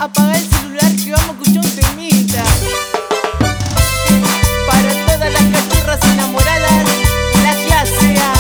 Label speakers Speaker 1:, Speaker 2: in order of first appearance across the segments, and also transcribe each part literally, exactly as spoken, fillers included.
Speaker 1: Apaga el celular que vamos a escuchar un temita. Para todas las cachorras enamoradas, la clase A.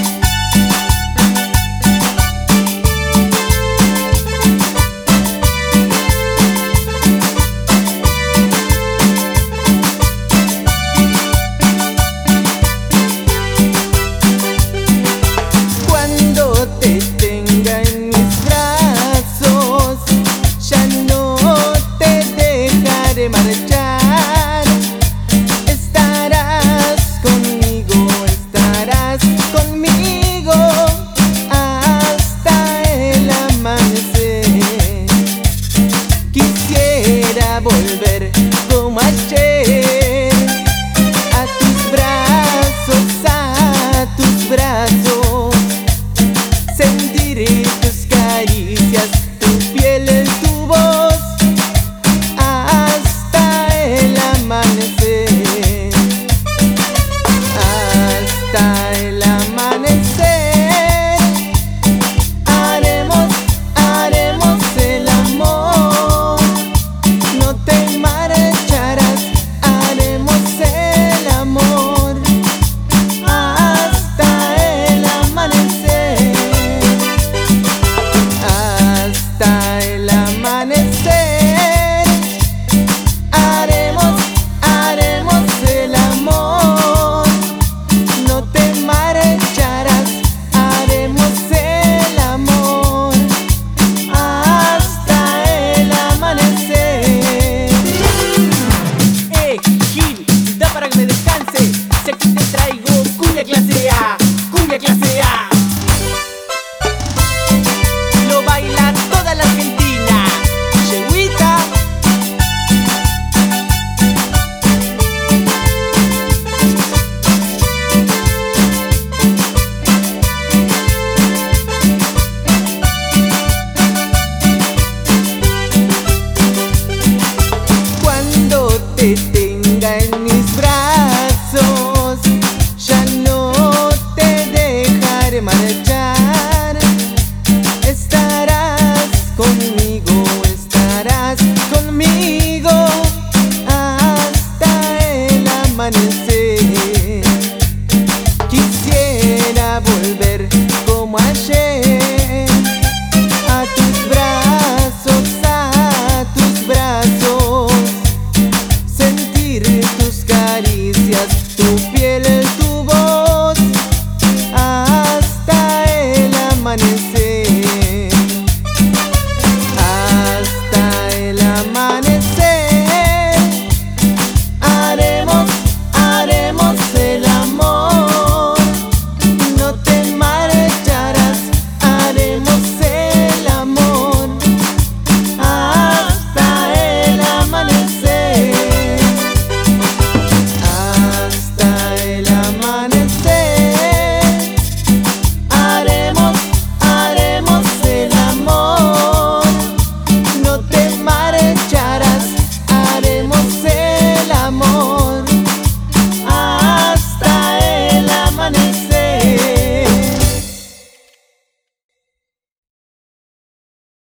Speaker 2: Cuando te tenga en mis brazos, ya no te dejaré marchar. Estarás conmigo, estarás conmigo hasta el amanecer. Quisiera volver como ayer a tus brazos, a tus brazos, sentir tus caricias, tu piel en tu voz hasta el amanecer, hasta el amanecer. Haremos, haremos el amor, no te marcharás, haremos el amor hasta el amanecer, hasta el amanecer. Haremos, haremos el amor, no te marcharás, haremos el amor hasta el amanecer.
Speaker 1: Eh, Gil, da para que me descanse. Si aquí te traigo cumbia clase A, cumbia clase A. Lo baila toda la Argentina. Yeguita.
Speaker 2: Cuando te tenga en mis brazos, ya no te dejaré marchar. Estarás conmigo.